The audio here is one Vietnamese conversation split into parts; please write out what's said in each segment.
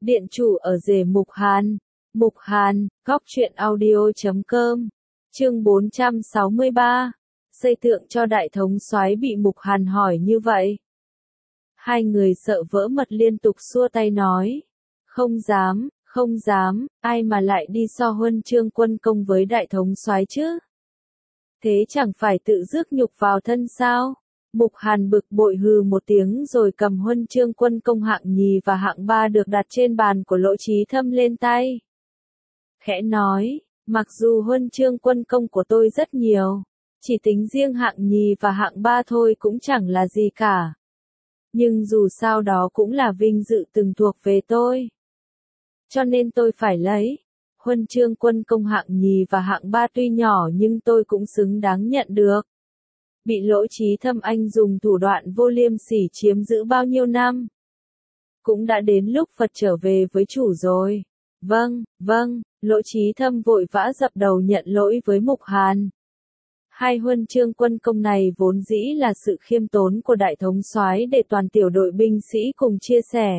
Điện chủ ở rể Mục Hàn. Mục Hàn, góc truyện audio.com. Chương 463. Xây tượng cho đại thống soái bị Mục Hàn hỏi như vậy. Hai người sợ vỡ mật liên tục xua tay nói. Không dám, ai mà lại đi so huân chương quân công với đại thống soái chứ? Thế chẳng phải tự rước nhục vào thân sao? Mục Hàn bực bội hừ một tiếng rồi cầm huân chương quân công hạng nhì và hạng ba được đặt trên bàn của Lỗ Chí Thâm lên tay. Khẽ nói, mặc dù huân chương quân công của tôi rất nhiều, chỉ tính riêng hạng nhì và hạng ba thôi cũng chẳng là gì cả. Nhưng dù sao đó cũng là vinh dự từng thuộc về tôi. Cho nên tôi phải lấy. Huân chương quân công hạng nhì và hạng ba tuy nhỏ nhưng tôi cũng xứng đáng nhận được. Bị Lỗ Chí Thâm anh dùng thủ đoạn vô liêm sỉ chiếm giữ bao nhiêu năm. Cũng đã đến lúc Phật trở về với chủ rồi. Vâng, Lỗ Chí Thâm vội vã dập đầu nhận lỗi với Mục Hàn. Hai huân chương quân công này vốn dĩ là sự khiêm tốn của đại thống soái để toàn tiểu đội binh sĩ cùng chia sẻ.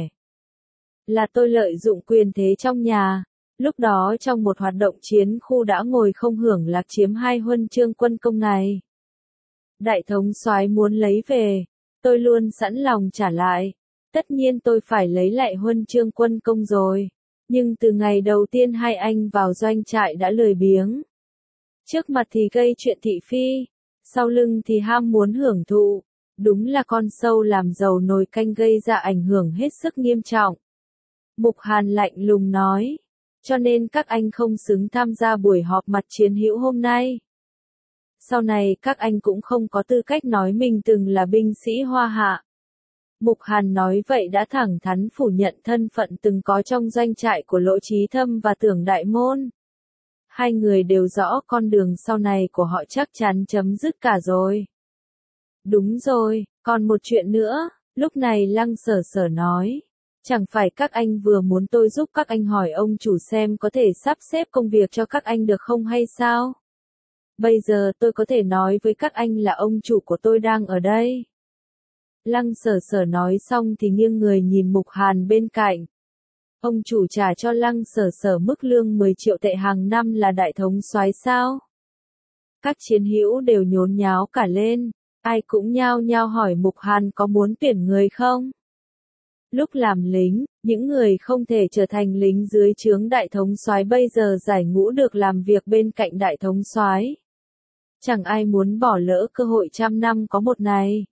Là tôi lợi dụng quyền thế trong nhà, lúc đó trong một hoạt động chiến khu đã ngồi không hưởng lạc chiếm hai huân chương quân công này. Đại thống soái muốn lấy về, tôi luôn sẵn lòng trả lại. Tất nhiên tôi phải lấy lại huân chương quân công rồi. Nhưng từ ngày đầu tiên hai anh vào doanh trại đã lười biếng. Trước mặt thì gây chuyện thị phi, sau lưng thì ham muốn hưởng thụ. Đúng là con sâu làm dầu nồi canh gây ra ảnh hưởng hết sức nghiêm trọng. Mục Hàn lạnh lùng nói, cho nên các anh không xứng tham gia buổi họp mặt chiến hữu hôm nay. Sau này các anh cũng không có tư cách nói mình từng là binh sĩ Hoa Hạ. Mục Hàn nói vậy đã thẳng thắn phủ nhận thân phận từng có trong doanh trại của Lỗ Chí Thâm và Tưởng Đại Môn. Hai người đều rõ con đường sau này của họ chắc chắn chấm dứt cả rồi. Đúng rồi, còn một chuyện nữa, lúc này Lăng Sở Sở nói. Chẳng phải các anh vừa muốn tôi giúp các anh hỏi ông chủ xem có thể sắp xếp công việc cho các anh được không hay sao? Bây giờ tôi có thể nói với các anh là ông chủ của tôi đang ở đây. Lăng Sở Sở nói xong thì nghiêng người nhìn Mục Hàn bên cạnh. Ông chủ trả cho Lăng Sở Sở mức lương 10 triệu tệ hàng năm là đại thống soái sao? Các chiến hữu đều nhốn nháo cả lên, ai cũng nhao nhao hỏi Mục Hàn có muốn tuyển người không? Lúc làm lính, những người không thể trở thành lính dưới trướng đại thống soái bây giờ giải ngũ được làm việc bên cạnh đại thống soái. Chẳng ai muốn bỏ lỡ cơ hội trăm năm có một này.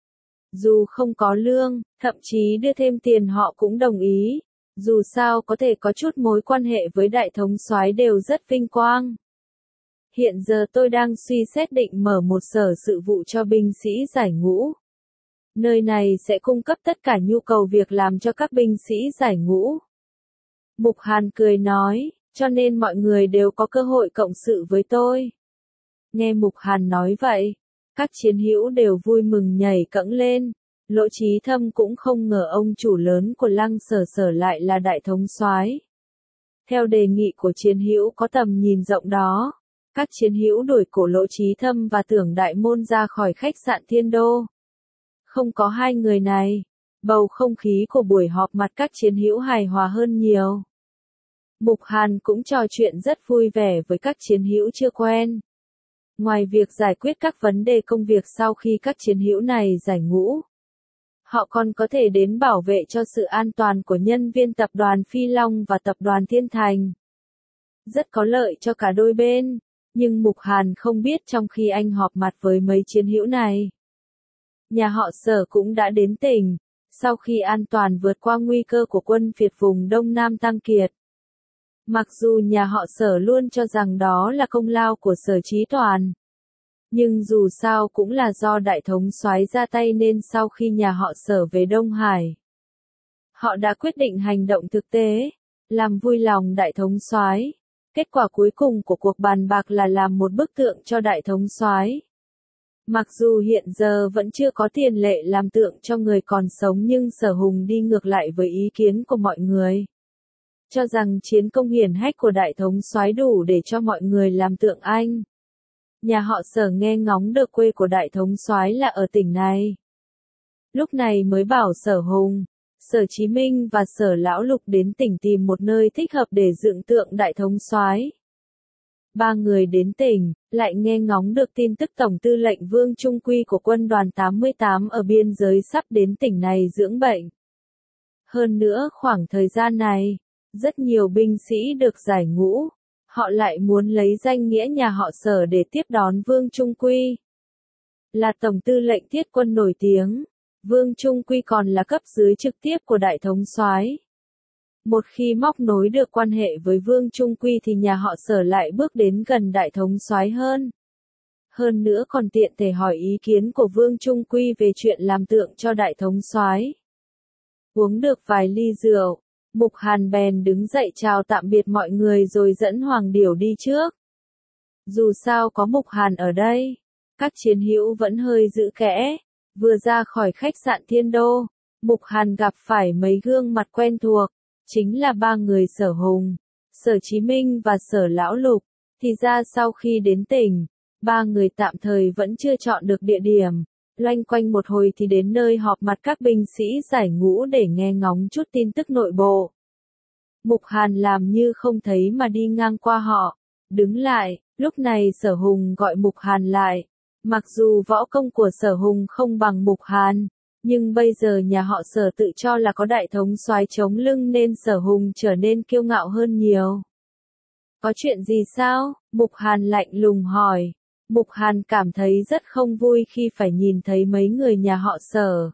Dù không có lương, thậm chí đưa thêm tiền họ cũng đồng ý. Dù sao có thể có chút mối quan hệ với đại thống soái đều rất vinh quang. Hiện giờ tôi đang suy xét định mở một sở sự vụ cho binh sĩ giải ngũ. Nơi này sẽ cung cấp tất cả nhu cầu việc làm cho các binh sĩ giải ngũ. Mục Hàn cười nói, cho nên mọi người đều có cơ hội cộng sự với tôi. Nghe Mục Hàn nói vậy, các chiến hữu đều vui mừng nhảy cẫng lên. Lỗ Chí Thâm cũng không ngờ ông chủ lớn của Lăng Sở Sở lại là đại thống soái. Theo đề nghị của chiến hữu có tầm nhìn rộng đó, các chiến hữu đuổi cổ Lỗ Chí Thâm và Tưởng Đại Môn ra khỏi khách sạn Thiên Đô. Không có hai người này, bầu không khí của buổi họp mặt các chiến hữu hài hòa hơn nhiều. Mục Hàn cũng trò chuyện rất vui vẻ với các chiến hữu chưa quen. Ngoài việc giải quyết các vấn đề công việc sau khi các chiến hữu này giải ngũ, họ còn có thể đến bảo vệ cho sự an toàn của nhân viên tập đoàn Phi Long và tập đoàn Thiên Thành. Rất có lợi cho cả đôi bên, nhưng Mục Hàn không biết trong khi anh họp mặt với mấy chiến hữu này, nhà họ Sở cũng đã đến tỉnh, sau khi an toàn vượt qua nguy cơ của quân phiệt vùng Đông Nam Tăng Kiệt. Mặc dù nhà họ Sở luôn cho rằng đó là công lao của Sở Chí Toàn, nhưng dù sao cũng là do đại thống soái ra tay nên sau khi nhà họ Sở về Đông Hải, họ đã quyết định hành động thực tế, làm vui lòng đại thống soái. Kết quả cuối cùng của cuộc bàn bạc là làm một bức tượng cho đại thống soái. Mặc dù hiện giờ vẫn chưa có tiền lệ làm tượng cho người còn sống nhưng Sở Hùng đi ngược lại với ý kiến của mọi người, cho rằng chiến công hiển hách của đại thống soái đủ để cho mọi người làm tượng anh. Nhà họ Sở nghe ngóng được quê của đại thống soái là ở tỉnh này. Lúc này mới bảo Sở Hùng, Sở Chí Minh và Sở Lão Lục đến tỉnh tìm một nơi thích hợp để dựng tượng đại thống soái. Ba người đến tỉnh, lại nghe ngóng được tin tức Tổng tư lệnh Vương Trung Quy của quân đoàn 88 ở biên giới sắp đến tỉnh này dưỡng bệnh. Hơn nữa khoảng thời gian này, rất nhiều binh sĩ được giải ngũ, họ lại muốn lấy danh nghĩa nhà họ Sở để tiếp đón Vương Trung Quy. Là Tổng tư lệnh thiết quân nổi tiếng, Vương Trung Quy còn là cấp dưới trực tiếp của đại thống soái. Một khi móc nối được quan hệ với Vương Trung Quy thì nhà họ Sở lại bước đến gần đại thống soái hơn. Hơn nữa còn tiện thể hỏi ý kiến của Vương Trung Quy về chuyện làm tượng cho đại thống soái. Uống được vài ly rượu, Mục Hàn bèn đứng dậy chào tạm biệt mọi người rồi dẫn Hoàng Điểu đi trước. Dù sao có Mục Hàn ở đây, các chiến hữu vẫn hơi giữ kẽ. Vừa ra khỏi khách sạn Thiên Đô, Mục Hàn gặp phải mấy gương mặt quen thuộc, chính là ba người Sở Hùng, Sở Chí Minh và Sở Lão Lục. Thì ra sau khi đến tỉnh, ba người tạm thời vẫn chưa chọn được địa điểm, loanh quanh một hồi thì đến nơi họp mặt các binh sĩ giải ngũ để nghe ngóng chút tin tức nội bộ. Mục Hàn làm như không thấy mà đi ngang qua họ, đứng lại, lúc này Sở Hùng gọi Mục Hàn lại. Mặc dù võ công của Sở Hùng không bằng Mục Hàn, nhưng bây giờ nhà họ Sở tự cho là có đại thống soái chống lưng nên Sở Hùng trở nên kiêu ngạo hơn nhiều. Có chuyện gì sao? Mục Hàn lạnh lùng hỏi. Mục Hàn cảm thấy rất không vui khi phải nhìn thấy mấy người nhà họ Sở.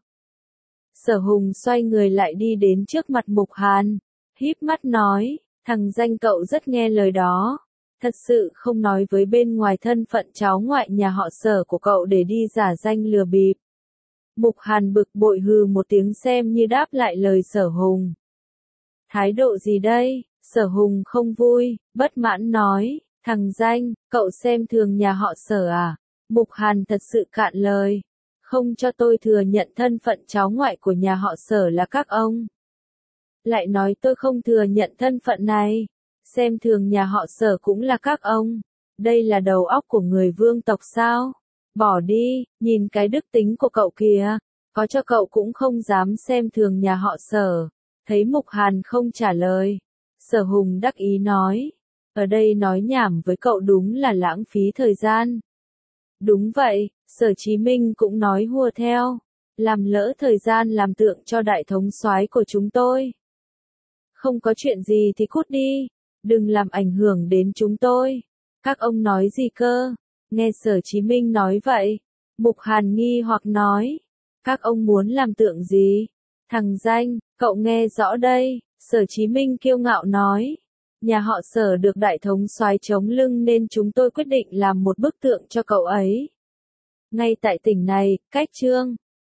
Sở Hùng xoay người lại đi đến trước mặt Mục Hàn, híp mắt nói, thằng danh cậu rất nghe lời đó. Thật sự không nói với bên ngoài thân phận cháu ngoại nhà họ Sở của cậu để đi giả danh lừa bịp. Mục Hàn bực bội hừ một tiếng xem như đáp lại lời Sở Hùng. Thái độ gì đây? Sở Hùng không vui, bất mãn nói, thằng danh, cậu xem thường nhà họ Sở à? Mục Hàn thật sự cạn lời, không cho tôi thừa nhận thân phận cháu ngoại của nhà họ Sở là các ông. Lại nói tôi không thừa nhận thân phận này. Xem thường nhà họ Sở cũng là các ông. Đây là đầu óc của người vương tộc sao? Bỏ đi, nhìn cái đức tính của cậu kìa. Có cho cậu cũng không dám xem thường nhà họ Sở. Thấy Mục Hàn không trả lời. Sở Hùng đắc ý nói. Ở đây nói nhảm với cậu đúng là lãng phí thời gian. Đúng vậy, Sở Chí Minh cũng nói hùa theo. Làm lỡ thời gian làm tượng cho đại thống soái của chúng tôi. Không có chuyện gì thì cút đi. Đừng làm ảnh hưởng đến chúng tôi. Các ông nói gì cơ? Nghe Sở Chí Minh nói vậy. Mục Hàn nghi hoặc nói. Các ông muốn làm tượng gì? Thằng danh, cậu nghe rõ đây. Sở Chí Minh kiêu ngạo nói. Nhà họ Sở được đại thống soái chống lưng nên chúng tôi quyết định làm một bức tượng cho cậu ấy. Ngay tại tỉnh này, cách Trương